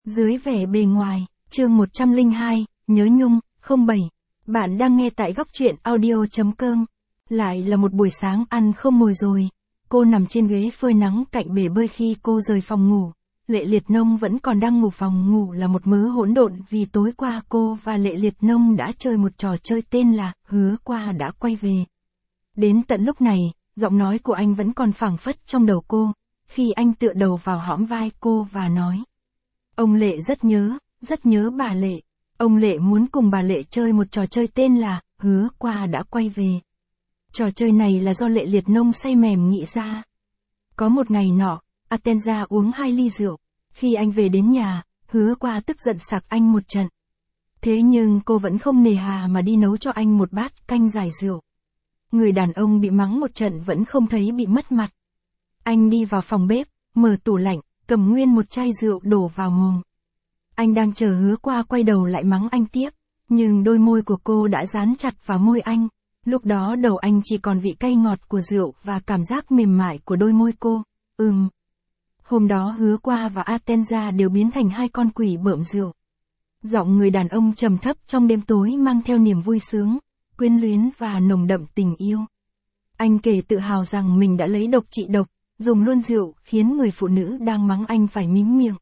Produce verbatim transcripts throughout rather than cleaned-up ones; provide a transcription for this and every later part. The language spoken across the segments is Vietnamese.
Dưới vẻ bề ngoài, chương một trăm lẻ hai, nhớ nhung, không bảy. Bạn đang nghe tại góc truyện audio chấm com. Lại là một buổi sáng ăn không mồi rồi. Cô nằm trên ghế phơi nắng cạnh bể bơi khi cô rời phòng ngủ. Lệ Liệt Nông vẫn còn đang ngủ, phòng ngủ là một mớ hỗn độn vì tối qua cô và Lệ Liệt Nông đã chơi một trò chơi tên là Hứa Qua đã quay về. Đến tận lúc này, giọng nói của anh vẫn còn phảng phất trong đầu cô, khi anh tựa đầu vào hõm vai cô và nói. Ông Lệ rất nhớ, rất nhớ bà Lệ. Ông Lệ muốn cùng bà Lệ chơi một trò chơi tên là Hứa Qua đã quay về. Trò chơi này là do Lệ Liệt Nông say mềm nghĩ ra. Có một ngày nọ, Atenza uống hai ly rượu. Khi anh về đến nhà, Hứa Qua tức giận sặc anh một trận. Thế nhưng cô vẫn không nề hà mà đi nấu cho anh một bát canh giải rượu. Người đàn ông bị mắng một trận vẫn không thấy bị mất mặt. Anh đi vào phòng bếp, mở tủ lạnh, cầm nguyên một chai rượu đổ vào mồm. Anh đang chờ Hứa Qua quay đầu lại mắng anh tiếp, nhưng đôi môi của cô đã dán chặt vào môi anh. Lúc đó đầu anh chỉ còn vị cay ngọt của rượu và cảm giác mềm mại của đôi môi cô. Ừm. Hôm đó Hứa Qua và Atenza đều biến thành hai con quỷ bợm rượu. Giọng người đàn ông trầm thấp trong đêm tối mang theo niềm vui sướng, quyến luyến và nồng đậm tình yêu. Anh kể tự hào rằng mình đã lấy độc trị độc, dùng luôn rượu khiến người phụ nữ đang mắng anh phải mím miệng.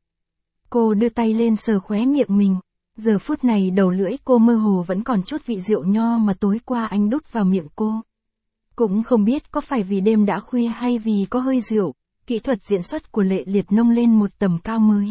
Cô đưa tay lên sờ khóe miệng mình. Giờ phút này đầu lưỡi cô mơ hồ vẫn còn chút vị rượu nho mà tối qua anh đút vào miệng cô. Cũng không biết có phải vì đêm đã khuya hay vì có hơi rượu, kỹ thuật diễn xuất của Lệ Liệt nông lên một tầm cao mới.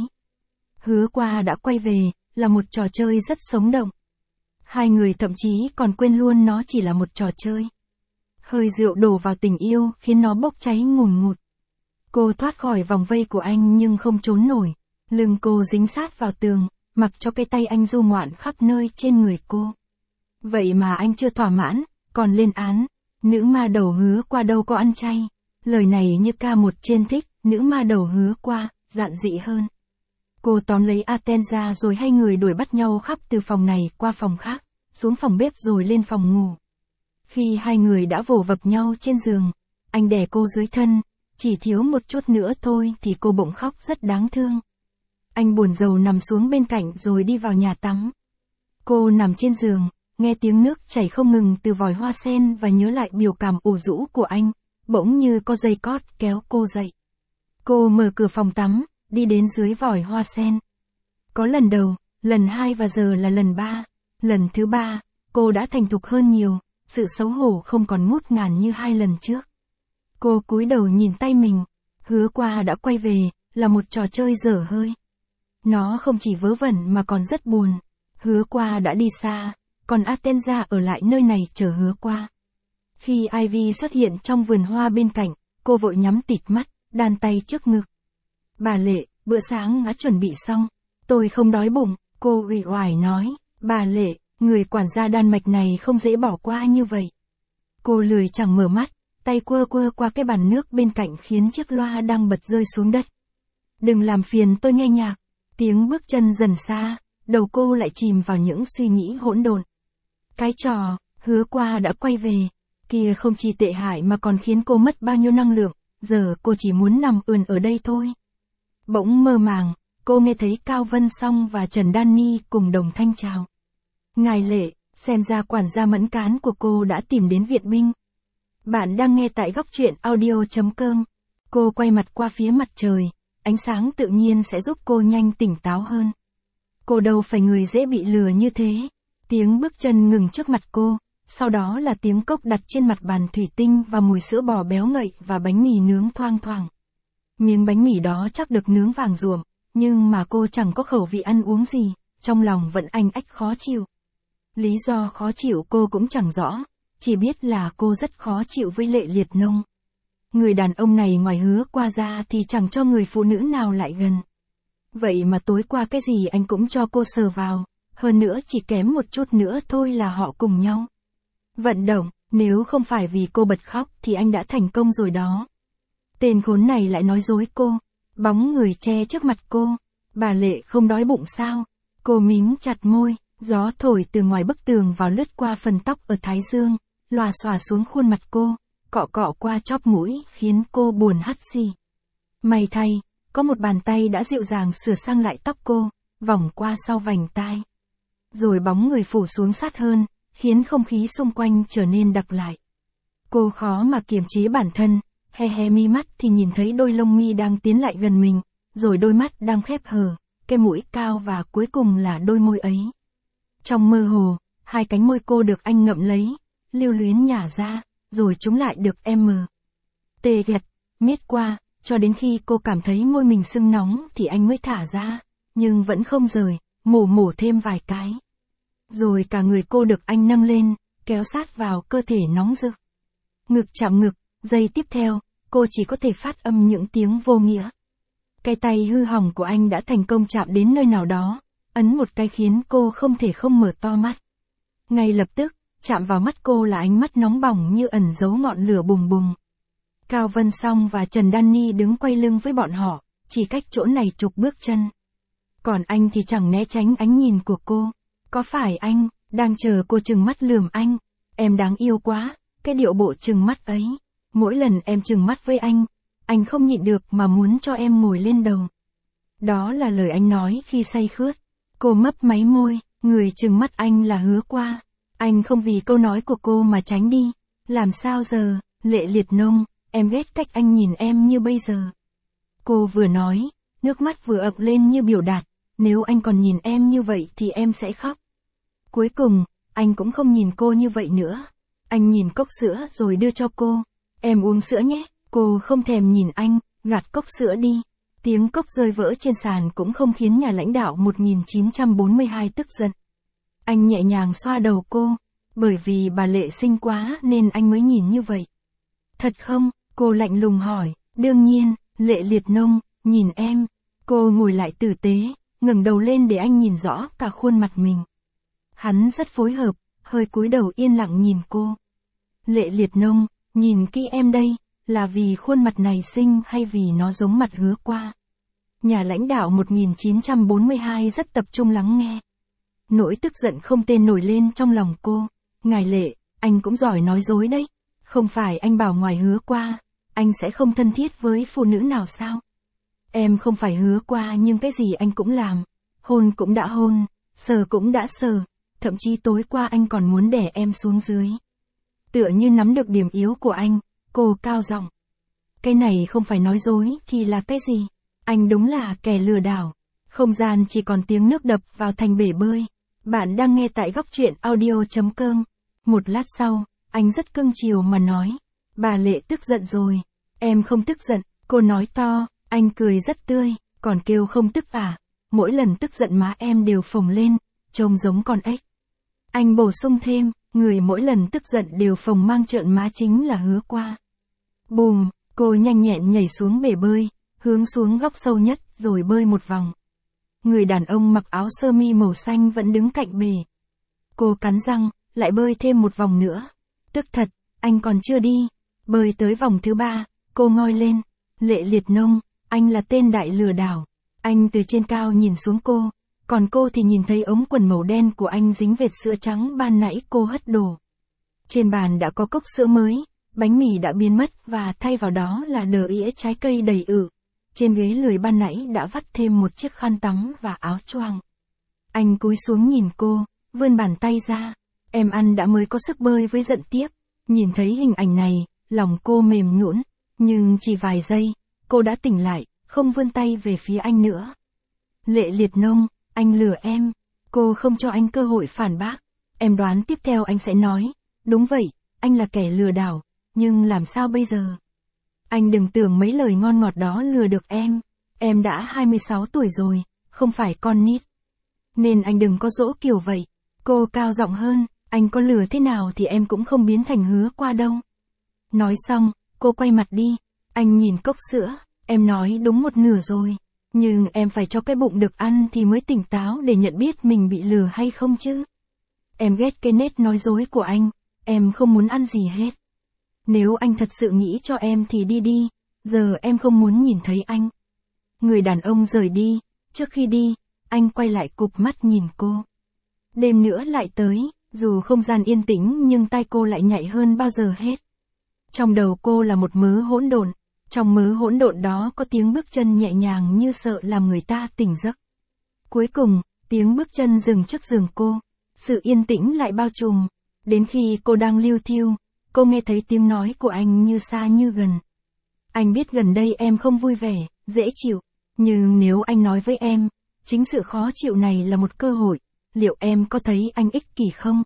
Hứa Qua đã quay về, là một trò chơi rất sống động. Hai người thậm chí còn quên luôn nó chỉ là một trò chơi. Hơi rượu đổ vào tình yêu khiến nó bốc cháy ngùn ngụt. Cô thoát khỏi vòng vây của anh nhưng không trốn nổi. Lưng cô dính sát vào tường, mặc cho cái tay anh du ngoạn khắp nơi trên người cô. Vậy mà anh chưa thỏa mãn, còn lên án. Nữ ma đầu Hứa Qua đâu có ăn chay. Lời này như ca một trên thích, nữ ma đầu Hứa Qua, dạn dị hơn. Cô tóm lấy Atenza rồi hai người đuổi bắt nhau khắp từ phòng này qua phòng khác, xuống phòng bếp rồi lên phòng ngủ. Khi hai người đã vồ vập nhau trên giường, anh đè cô dưới thân, chỉ thiếu một chút nữa thôi thì cô bỗng khóc rất đáng thương. Anh buồn rầu nằm xuống bên cạnh rồi đi vào nhà tắm. Cô nằm trên giường, nghe tiếng nước chảy không ngừng từ vòi hoa sen và nhớ lại biểu cảm ủ rũ của anh, bỗng như có dây cót kéo cô dậy. Cô mở cửa phòng tắm, đi đến dưới vòi hoa sen. Có lần đầu, lần hai và giờ là lần ba. Lần thứ ba, cô đã thành thục hơn nhiều, sự xấu hổ không còn ngút ngàn như hai lần trước. Cô cúi đầu nhìn tay mình, Hứa Qua đã quay về, là một trò chơi dở hơi. Nó không chỉ vớ vẩn mà còn rất buồn. Hứa Qua đã đi xa, còn Atenza ở lại nơi này chờ Hứa Qua. Khi Ivy xuất hiện trong vườn hoa bên cạnh, cô vội nhắm tịt mắt, đan tay trước ngực. Bà Lệ, bữa sáng đã chuẩn bị xong. Tôi không đói bụng, cô uể oải nói. Bà Lệ, người quản gia Đan Mạch này không dễ bỏ qua như vậy. Cô lười chẳng mở mắt, tay quơ quơ qua cái bàn nước bên cạnh khiến chiếc loa đang bật rơi xuống đất. Đừng làm phiền tôi nghe nhạc. Tiếng bước chân dần xa, đầu cô lại chìm vào những suy nghĩ hỗn độn. Cái trò, Hứa Qua đã quay về, kia không chỉ tệ hại mà còn khiến cô mất bao nhiêu năng lượng, giờ cô chỉ muốn nằm ườn ở đây thôi. Bỗng mơ màng, cô nghe thấy Cao Vân Song và Trần Đan Ni cùng đồng thanh chào. Ngài Lệ, xem ra quản gia mẫn cán của cô đã tìm đến viện binh. Bạn đang nghe tại góc truyện audio chấm com. Cô quay mặt qua phía mặt trời, ánh sáng tự nhiên sẽ giúp cô nhanh tỉnh táo hơn. Cô đâu phải người dễ bị lừa như thế. Tiếng bước chân ngừng trước mặt cô, sau đó là tiếng cốc đặt trên mặt bàn thủy tinh và mùi sữa bò béo ngậy và bánh mì nướng thoang thoảng. Miếng bánh mì đó chắc được nướng vàng ruộm, nhưng mà cô chẳng có khẩu vị ăn uống gì, trong lòng vẫn anh ách khó chịu. Lý do khó chịu cô cũng chẳng rõ, chỉ biết là cô rất khó chịu với Lệ Liệt nông. Người đàn ông này ngoài Hứa Qua ra thì chẳng cho người phụ nữ nào lại gần. Vậy mà tối qua cái gì anh cũng cho cô sờ vào, hơn nữa chỉ kém một chút nữa thôi là họ cùng nhau. Vận động, nếu không phải vì cô bật khóc thì anh đã thành công rồi đó. Tên khốn này lại nói dối cô. Bóng người che trước mặt cô. Bà Lệ không đói bụng sao? Cô mím chặt môi, gió thổi từ ngoài bức tường vào lướt qua phần tóc ở thái dương, lòa xòa xuống khuôn mặt cô, cọ cọ qua chóp mũi khiến cô buồn hắt xì. May thay, có một bàn tay đã dịu dàng sửa sang lại tóc cô, vòng qua sau vành tai. Rồi bóng người phủ xuống sát hơn, khiến không khí xung quanh trở nên đặc lại. Cô khó mà kiềm chế bản thân, he he mi mắt thì nhìn thấy đôi lông mi đang tiến lại gần mình, rồi đôi mắt đang khép hờ, cái mũi cao và cuối cùng là đôi môi ấy. Trong mơ hồ, hai cánh môi cô được anh ngậm lấy, lưu luyến nhả ra, rồi chúng lại được em mờ. Tê gật, miết qua, cho đến khi cô cảm thấy môi mình sưng nóng thì anh mới thả ra, nhưng vẫn không rời, mổ mổ thêm vài cái. Rồi cả người cô được anh nâng lên, kéo sát vào cơ thể nóng rực. Ngực chạm ngực, giây tiếp theo, cô chỉ có thể phát âm những tiếng vô nghĩa. Cái tay hư hỏng của anh đã thành công chạm đến nơi nào đó, ấn một cái khiến cô không thể không mở to mắt. Ngay lập tức, chạm vào mắt cô là ánh mắt nóng bỏng như ẩn giấu ngọn lửa bùng bùng. Cao Vân Song và Trần Danny đứng quay lưng với bọn họ, chỉ cách chỗ này chục bước chân. Còn anh thì chẳng né tránh ánh nhìn của cô. Có phải anh, đang chờ cô trừng mắt lườm anh? Em đáng yêu quá, cái điệu bộ trừng mắt ấy. Mỗi lần em trừng mắt với anh, anh không nhịn được mà muốn cho em ngồi lên đầu. Đó là lời anh nói khi say khướt. Cô mấp máy môi, người trừng mắt anh là Hứa Qua. Anh không vì câu nói của cô mà tránh đi. Làm sao giờ, Lệ Liệt Nông, em ghét cách anh nhìn em như bây giờ. Cô vừa nói, nước mắt vừa ập lên như biểu đạt, nếu anh còn nhìn em như vậy thì em sẽ khóc. Cuối cùng, anh cũng không nhìn cô như vậy nữa. Anh nhìn cốc sữa rồi đưa cho cô. Em uống sữa nhé. Cô không thèm nhìn anh, gạt cốc sữa đi. Tiếng cốc rơi vỡ trên sàn cũng không khiến nhà lãnh đạo một nghìn chín trăm bốn mươi hai tức giận. Anh nhẹ nhàng xoa đầu cô, bởi vì bà Lệ xinh quá nên anh mới nhìn như vậy. Thật không? Cô lạnh lùng hỏi. Đương nhiên, Lệ Liệt Nông, nhìn em. Cô ngồi lại tử tế, ngẩng đầu lên để anh nhìn rõ cả khuôn mặt mình. Hắn rất phối hợp, hơi cúi đầu yên lặng nhìn cô. Lệ Liệt Nông, nhìn kỹ em đây, là vì khuôn mặt này xinh hay vì nó giống mặt Hứa Qua? Nhà lãnh đạo một nghìn chín trăm bốn mươi hai rất tập trung lắng nghe. Nỗi tức giận không tên nổi lên trong lòng cô. Ngài Lệ, anh cũng giỏi nói dối đấy. Không phải anh bảo ngoài Hứa Qua, anh sẽ không thân thiết với phụ nữ nào sao? Em không phải Hứa Qua nhưng cái gì anh cũng làm. Hôn cũng đã hôn, sờ cũng đã sờ, thậm chí tối qua anh còn muốn đè em xuống dưới. Tựa như nắm được điểm yếu của anh, cô cao giọng. Cái này không phải nói dối thì là cái gì? Anh đúng là kẻ lừa đảo. Không gian chỉ còn tiếng nước đập vào thành bể bơi. Bạn đang nghe tại góc truyện audio chấm com. Một lát sau, anh rất cưng chiều mà nói. Bà Lệ tức giận rồi. Em không tức giận, cô nói to. Anh cười rất tươi, còn kêu không tức à? Mỗi lần tức giận má em đều phồng lên, trông giống con ếch. Anh bổ sung thêm, người mỗi lần tức giận đều phồng mang trợn má chính là Hứa Qua. Bùm, cô nhanh nhẹn nhảy xuống bể bơi, hướng xuống góc sâu nhất rồi bơi một vòng. Người đàn ông mặc áo sơ mi màu xanh vẫn đứng cạnh bể. Cô cắn răng, lại bơi thêm một vòng nữa. Tức thật, anh còn chưa đi. Bơi tới vòng thứ ba, cô ngoi lên. Lệ Liệt Nông, anh là tên đại lừa đảo. Anh từ trên cao nhìn xuống cô, còn cô thì nhìn thấy ống quần màu đen của anh dính vệt sữa trắng ban nãy cô hất đổ. Trên bàn đã có cốc sữa mới, bánh mì đã biến mất và thay vào đó là đờ ĩa trái cây đầy ử. Trên ghế lười ban nãy đã vắt thêm một chiếc khăn tắm và áo choàng. Anh cúi xuống nhìn cô, vươn bàn tay ra. Em ăn đã mới có sức bơi với giận tiếp. Nhìn thấy hình ảnh này, lòng cô mềm nhũn, nhưng chỉ vài giây, cô đã tỉnh lại, không vươn tay về phía anh nữa. Lệ Liệt Nông, anh lừa em. Cô không cho anh cơ hội phản bác. Em đoán tiếp theo anh sẽ nói, đúng vậy, anh là kẻ lừa đảo, nhưng làm sao bây giờ? Anh đừng tưởng mấy lời ngon ngọt đó lừa được em. Em đã hai mươi sáu tuổi rồi, không phải con nít. Nên anh đừng có dỗ kiểu vậy. Cô cao giọng hơn, anh có lừa thế nào thì em cũng không biến thành Hứa Qua đâu. Nói xong, cô quay mặt đi. Anh nhìn cốc sữa, em nói đúng một nửa rồi. Nhưng em phải cho cái bụng được ăn thì mới tỉnh táo để nhận biết mình bị lừa hay không chứ. Em ghét cái nết nói dối của anh, em không muốn ăn gì hết. Nếu anh thật sự nghĩ cho em thì đi đi, giờ em không muốn nhìn thấy anh. Người đàn ông rời đi, trước khi đi, anh quay lại cụp mắt nhìn cô. Đêm nữa lại tới, dù không gian yên tĩnh nhưng tai cô lại nhạy hơn bao giờ hết. Trong đầu cô là một mớ hỗn độn, trong mớ hỗn độn đó có tiếng bước chân nhẹ nhàng như sợ làm người ta tỉnh giấc. Cuối cùng, tiếng bước chân dừng trước giường cô. Sự yên tĩnh lại bao trùm. Đến khi cô đang liêu thiêu, cô nghe thấy tiếng nói của anh như xa như gần. Anh biết gần đây em không vui vẻ, dễ chịu. Nhưng nếu anh nói với em, chính sự khó chịu này là một cơ hội, liệu em có thấy anh ích kỷ không?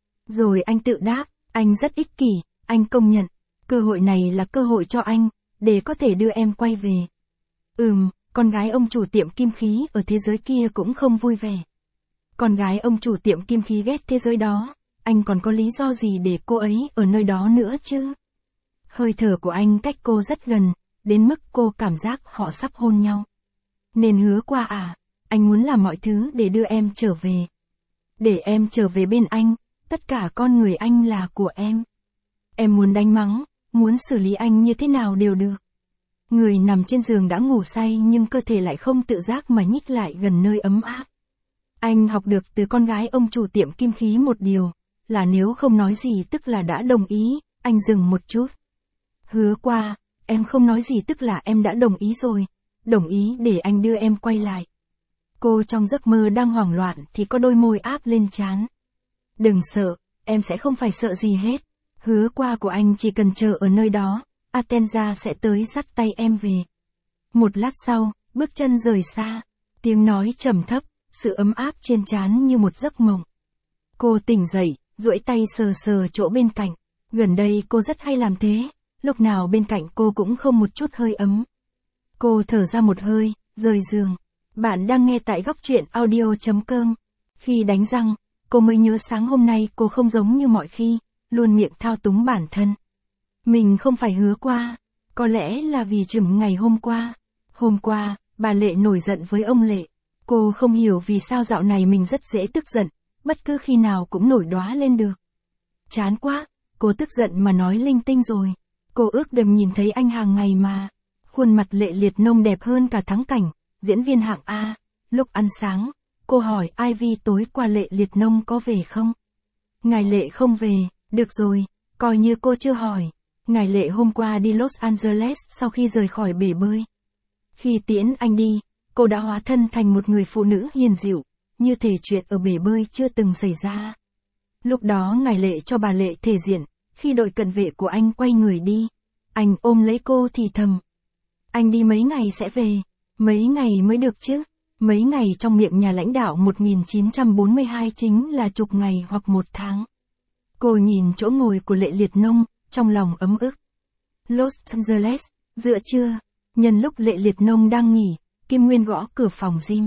Rồi anh tự đáp, anh rất ích kỷ, anh công nhận. Cơ hội này là cơ hội cho anh, để có thể đưa em quay về. Ừm, con gái ông chủ tiệm kim khí ở thế giới kia cũng không vui vẻ. Con gái ông chủ tiệm kim khí ghét thế giới đó, anh còn có lý do gì để cô ấy ở nơi đó nữa chứ? Hơi thở của anh cách cô rất gần, đến mức cô cảm giác họ sắp hôn nhau. Nên hứa qua à, anh muốn làm mọi thứ để đưa em trở về. Để em trở về bên anh, tất cả con người anh là của em. Em muốn đánh mắng, muốn xử lý anh như thế nào đều được. Người nằm trên giường đã ngủ say nhưng cơ thể lại không tự giác mà nhích lại gần nơi ấm áp. Anh học được từ con gái ông chủ tiệm kim khí một điều, là nếu không nói gì tức là đã đồng ý. Anh dừng một chút. Hứa qua, em không nói gì tức là em đã đồng ý rồi. Đồng ý để anh đưa em quay lại. Cô trong giấc mơ đang hoảng loạn thì có đôi môi áp lên trán. Đừng sợ, em sẽ không phải sợ gì hết. Hứa qua của anh chỉ cần chờ ở nơi đó, Atenza sẽ tới dắt tay em về. Một lát sau, bước chân rời xa, tiếng nói trầm thấp, sự ấm áp trên trán như một giấc mộng. Cô tỉnh dậy, duỗi tay sờ sờ chỗ bên cạnh. Gần đây cô rất hay làm thế, lúc nào bên cạnh cô cũng không một chút hơi ấm. Cô thở ra một hơi, rời giường. Bạn đang nghe tại góc truyện audio chấm com. Khi đánh răng, cô mới nhớ sáng hôm nay cô không giống như mọi khi, luôn miệng thao túng bản thân. Mình không phải hứa qua, có lẽ là vì chừng ngày hôm qua. Hôm qua, bà Lệ nổi giận với ông Lệ. Cô không hiểu vì sao dạo này mình rất dễ tức giận, bất cứ khi nào cũng nổi đoá lên được. Chán quá, cô tức giận mà nói linh tinh rồi. Cô ước đừng nhìn thấy anh hàng ngày mà. Khuôn mặt Lệ Liệt Nông đẹp hơn cả Thắng Cảnh, diễn viên hạng A. Lúc ăn sáng, cô hỏi Ivy tối qua Lệ Liệt Nông có về không? Ngài Lệ không về, được rồi, coi như cô chưa hỏi. Ngài Lệ hôm qua đi Los Angeles sau khi rời khỏi bể bơi. Khi tiễn anh đi, cô đã hóa thân thành một người phụ nữ hiền dịu, như thể chuyện ở bể bơi chưa từng xảy ra. Lúc đó Ngài Lệ cho bà Lệ thể diện, khi đội cận vệ của anh quay người đi. Anh ôm lấy cô thì thầm. Anh đi mấy ngày sẽ về, mấy ngày mới được chứ. Mấy ngày trong miệng nhà lãnh đạo một nghìn chín trăm bốn mươi hai chính là chục ngày hoặc một tháng. Cô nhìn chỗ ngồi của Lệ Liệt Nông, trong lòng ấm ức. Los Angeles, giữa trưa, nhân lúc Lệ Liệt Nông đang nghỉ, Kim Nguyên gõ cửa phòng Jim.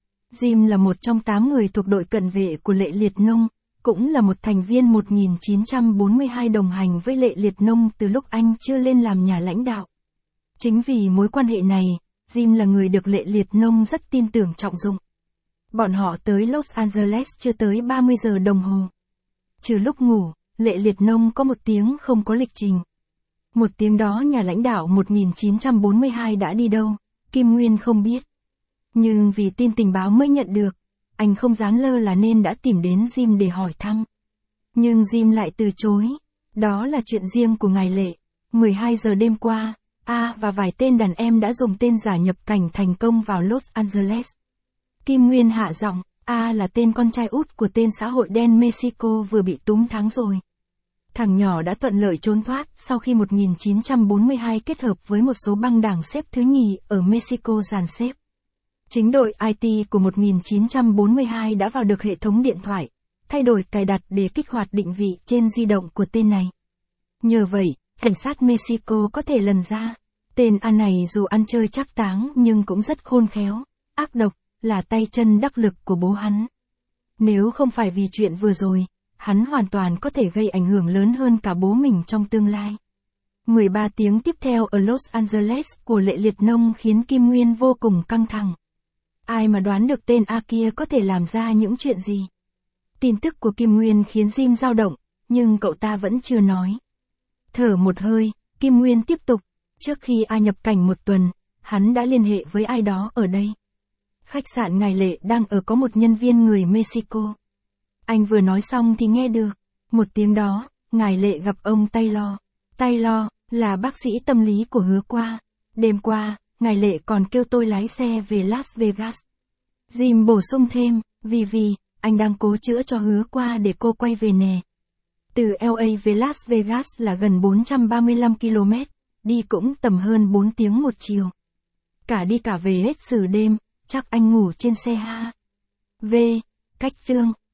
Jim là một trong tám người thuộc đội cận vệ của Lệ Liệt Nông, cũng là một thành viên một nghìn chín trăm bốn mươi hai đồng hành với Lệ Liệt Nông từ lúc anh chưa lên làm nhà lãnh đạo. Chính vì mối quan hệ này, Jim là người được Lệ Liệt Nông rất tin tưởng trọng dụng. Bọn họ tới Los Angeles chưa tới ba mươi giờ đồng hồ. Trừ lúc ngủ, Lệ Liệt Nông có một tiếng không có lịch trình. Một tiếng đó nhà lãnh đạo một nghìn chín trăm bốn mươi hai đã đi đâu, Kim Nguyên không biết. Nhưng vì tin tình báo mới nhận được, anh không dám lơ là nên đã tìm đến Jim để hỏi thăm. Nhưng Jim lại từ chối. Đó là chuyện riêng của ngài Lệ. mười hai giờ đêm qua, A và vài tên đàn em đã dùng tên giả nhập cảnh thành công vào Los Angeles. Kim Nguyên hạ giọng, A là tên con trai út của tên xã hội đen Mexico vừa bị túm thắng rồi. Thằng nhỏ đã thuận lợi trốn thoát sau khi một nghìn chín trăm bốn mươi hai kết hợp với một số băng đảng xếp thứ nhì ở Mexico dàn xếp. Chính đội i tê của một nghìn chín trăm bốn mươi hai đã vào được hệ thống điện thoại, thay đổi cài đặt để kích hoạt định vị trên di động của tên này. Nhờ vậy, cảnh sát Mexico có thể lần ra, tên A này dù ăn chơi trác táng nhưng cũng rất khôn khéo, ác độc, là tay chân đắc lực của bố hắn. Nếu không phải vì chuyện vừa rồi, hắn hoàn toàn có thể gây ảnh hưởng lớn hơn cả bố mình trong tương lai. mười ba tiếng tiếp theo ở Los Angeles của Lệ Liệt Nông khiến Kim Nguyên vô cùng căng thẳng. Ai mà đoán được tên A kia có thể làm ra những chuyện gì? Tin tức của Kim Nguyên khiến Jim dao động, nhưng cậu ta vẫn chưa nói. Thở một hơi, Kim Nguyên tiếp tục. Trước khi A nhập cảnh một tuần, hắn đã liên hệ với ai đó ở đây. Khách sạn ngài Lệ đang ở có một nhân viên người Mexico. Anh vừa nói xong thì nghe được. Một tiếng đó, ngài Lệ gặp ông Taylor. Taylor là bác sĩ tâm lý của Hứa Qua. Đêm qua, ngài Lệ còn kêu tôi lái xe về Las Vegas. Jim bổ sung thêm, vì vì, anh đang cố chữa cho hứa qua để cô quay về nè. Từ lờ a về Las Vegas là gần bốn trăm ba mươi lăm ki lô mét, đi cũng tầm hơn bốn tiếng một chiều. Cả đi cả về hết xử đêm, chắc anh ngủ trên xe ha. V. Cách tương.